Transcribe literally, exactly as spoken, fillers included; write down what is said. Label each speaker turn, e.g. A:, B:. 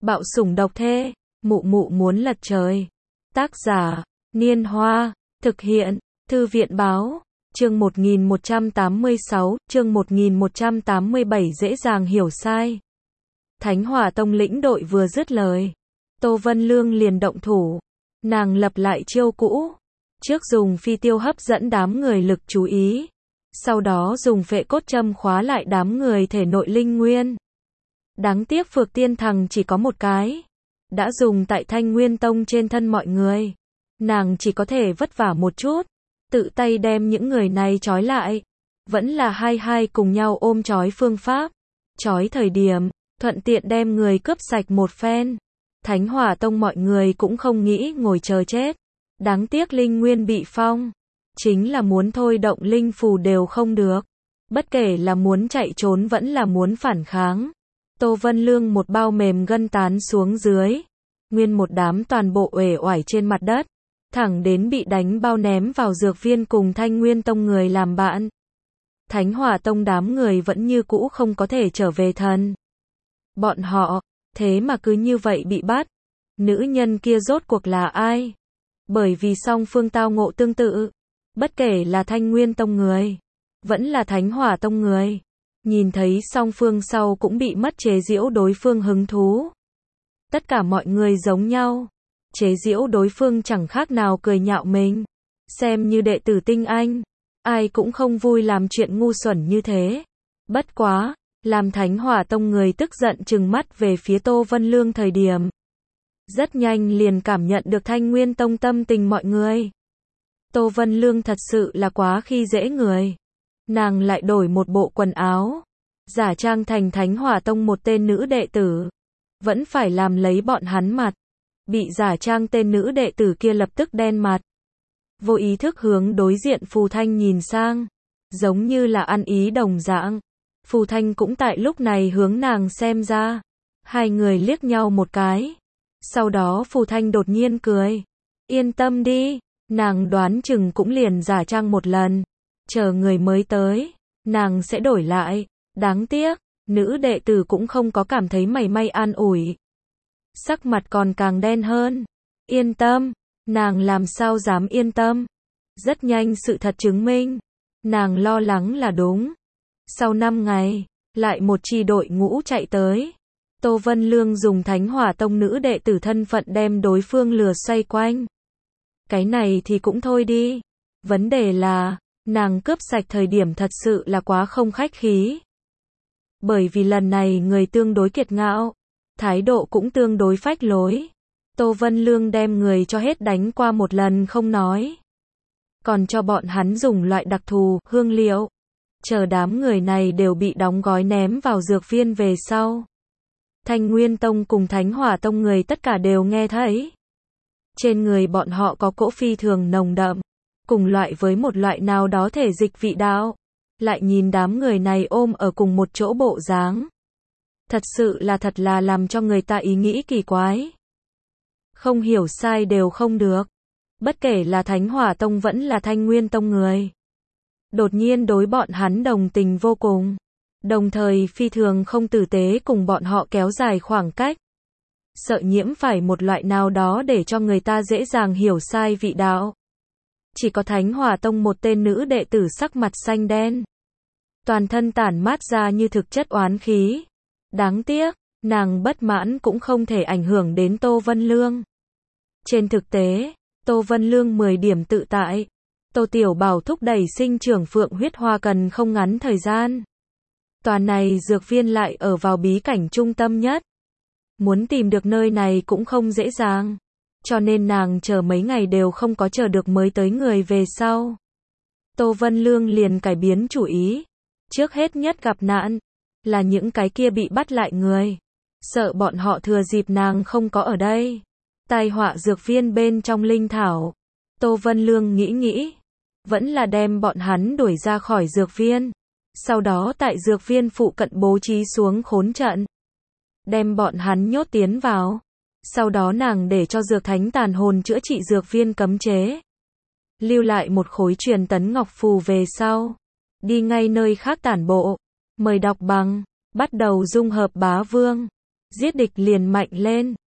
A: Bạo sủng độc thê, mụ mụ muốn lật trời. Tác giả, Niên Hoa, thực hiện, Thư viện Báo, chương một nghìn một trăm tám mươi sáu, chương một nghìn một trăm tám mươi bảy dễ dàng hiểu sai. Thánh Hỏa Tông lĩnh đội vừa dứt lời, Tô Vân Lương liền động thủ, nàng lập lại chiêu cũ, trước dùng phi tiêu hấp dẫn đám người lực chú ý, sau đó dùng phệ cốt châm khóa lại đám người thể nội linh nguyên. Đáng tiếc Phược Tiên Thằng chỉ có một cái, đã dùng tại Thanh Nguyên Tông trên thân mọi người, nàng chỉ có thể vất vả một chút, tự tay đem những người này trói lại, vẫn là hai hai cùng nhau ôm trói phương pháp, trói thời điểm, thuận tiện đem người cướp sạch một phen. Thánh Hỏa Tông mọi người cũng không nghĩ ngồi chờ chết, đáng tiếc linh nguyên bị phong, chính là muốn thôi động linh phù đều không được, bất kể là muốn chạy trốn vẫn là muốn phản kháng. Tô Vân Lương một bao mềm gân tán xuống dưới, nguyên một đám toàn bộ uể oải trên mặt đất, thẳng đến bị đánh bao ném vào dược viên cùng Thanh Nguyên Tông người làm bạn. Thánh Hỏa Tông đám người vẫn như cũ không có thể trở về thần. Bọn họ, thế mà cứ như vậy bị bắt. Nữ nhân kia rốt cuộc là ai? Bởi vì song phương tao ngộ tương tự, bất kể là Thanh Nguyên Tông người, vẫn là Thánh Hỏa Tông người, nhìn thấy song phương sau cũng bị mất chế giễu đối phương hứng thú. Tất cả mọi người giống nhau, chế giễu đối phương chẳng khác nào cười nhạo mình, xem như đệ tử tinh anh, ai cũng không vui làm chuyện ngu xuẩn như thế. Bất quá, làm Thánh Hỏa Tông người tức giận trừng mắt về phía Tô Vân Lương thời điểm, rất nhanh liền cảm nhận được Thanh Nguyên Tông tâm tình mọi người. Tô Vân Lương thật sự là quá khi dễ người. Nàng lại đổi một bộ quần áo, giả trang thành Thánh Hỏa Tông một tên nữ đệ tử, vẫn phải làm lấy bọn hắn mặt. Bị giả trang tên nữ đệ tử kia lập tức đen mặt, vô ý thức hướng đối diện Phù Thanh nhìn sang, giống như là ăn ý đồng dạng. Phù Thanh cũng tại lúc này hướng nàng xem ra, hai người liếc nhau một cái, sau đó Phù Thanh đột nhiên cười, yên tâm đi, nàng đoán chừng cũng liền giả trang một lần, chờ người mới tới, nàng sẽ đổi lại. Đáng tiếc, nữ đệ tử cũng không có cảm thấy mảy may an ủi, sắc mặt còn càng đen hơn. Yên tâm, nàng làm sao dám yên tâm. Rất nhanh sự thật chứng minh, nàng lo lắng là đúng. Sau năm ngày, lại một chi đội ngũ chạy tới. Tô Vân Lương dùng Thánh Hỏa Tông nữ đệ tử thân phận đem đối phương lừa xoay quanh. Cái này thì cũng thôi đi. Vấn đề là, nàng cướp sạch thời điểm thật sự là quá không khách khí. Bởi vì lần này người tương đối kiệt ngạo, thái độ cũng tương đối phách lối. Tô Vân Lương đem người cho hết đánh qua một lần không nói, còn cho bọn hắn dùng loại đặc thù, hương liệu. Chờ đám người này đều bị đóng gói ném vào dược viên về sau. Thanh Nguyên Tông cùng Thánh Hỏa Tông người tất cả đều nghe thấy. Trên người bọn họ có cỗ phi thường nồng đậm, cùng loại với một loại nào đó thể dịch vị đạo. Lại nhìn đám người này ôm ở cùng một chỗ bộ dáng, thật sự là thật là làm cho người ta ý nghĩ kỳ quái. Không hiểu sai đều không được. Bất kể là Thánh Hỏa Tông vẫn là Thanh Nguyên Tông người, đột nhiên đối bọn hắn đồng tình vô cùng, đồng thời phi thường không tử tế cùng bọn họ kéo dài khoảng cách, sợ nhiễm phải một loại nào đó để cho người ta dễ dàng hiểu sai vị đạo. Chỉ có Thánh Hỏa Tông một tên nữ đệ tử sắc mặt xanh đen, toàn thân tản mát ra như thực chất oán khí. Đáng tiếc, nàng bất mãn cũng không thể ảnh hưởng đến Tô Vân Lương. Trên thực tế, Tô Vân Lương mười điểm tự tại. Tô Tiểu Bảo thúc đẩy sinh trưởng phượng huyết hoa cần không ngắn thời gian. Toàn này dược viên lại ở vào bí cảnh trung tâm nhất. Muốn tìm được nơi này cũng không dễ dàng. Cho nên nàng chờ mấy ngày đều không có chờ được mới tới người về sau. Tô Vân Lương liền cải biến chủ ý. Trước hết nhất gặp nạn là những cái kia bị bắt lại người. Sợ bọn họ thừa dịp nàng không có ở đây, tai họa dược viên bên trong linh thảo. Tô Vân Lương nghĩ nghĩ, vẫn là đem bọn hắn đuổi ra khỏi dược viên. Sau đó tại dược viên phụ cận bố trí xuống khốn trận, đem bọn hắn nhốt tiến vào. Sau đó nàng để cho dược thánh tàn hồn chữa trị dược viên cấm chế, lưu lại một khối truyền tấn ngọc phù về sau, đi ngay nơi khác tản bộ. Mời đọc bằng, bắt đầu dung hợp bá vương. Giết địch liền mạnh lên.